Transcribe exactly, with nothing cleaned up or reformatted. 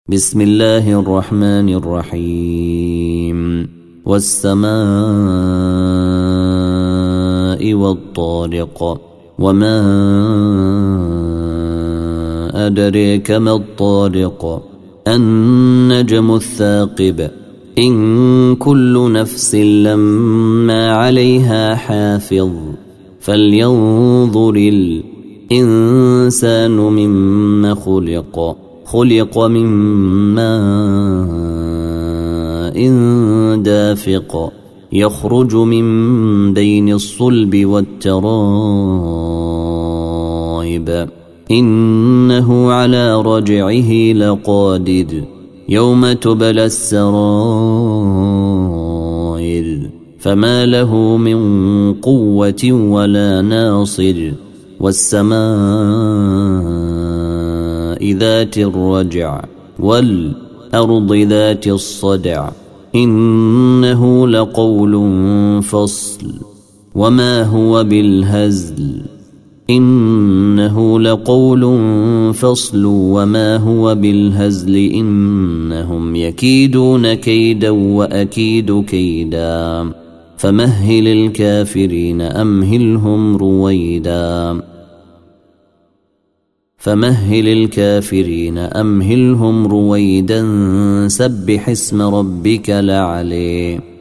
بسم الله الرحمن الرحيم والسماء والطارق وما أدريك ما الطارق النجم الثاقب إن كل نفس لما عليها حافظ فلينظر الإنسان مما خلق خلق من ماء دافق يخرج من بين الصلب والترائب إنه على رجعه لقادر يوم تبلى السرائر فما له من قوة ولا ناصر والسماء ذات الرجع والأرض ذات الصدع إنه لقول فصل وما هو بالهزل إنه لقول فصل وما هو بالهزل إنهم يكيدون كيدا وأكيد كيدا فمهل الكافرين أمهلهم رويدا فمهل الكافرين أمهلهم رويدا سبح اسم ربك الأعلى.